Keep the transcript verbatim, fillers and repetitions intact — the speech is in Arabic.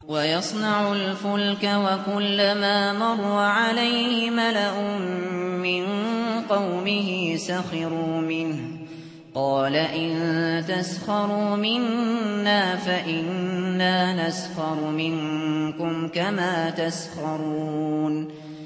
وَيَصْنَعُ الْفُلْكَ وَكُلَّمَا مَرَّ عَلَيْهِ مَلَأٌ مِّن قَوْمِهِ سَخِرُوا مِنْهُ ۚ قَالَ إِن تَسْخَرُوا مِنَّا فَإِنَّا نَسْخَرُ مِنكُمْ كَمَا تَسْخَرُونَ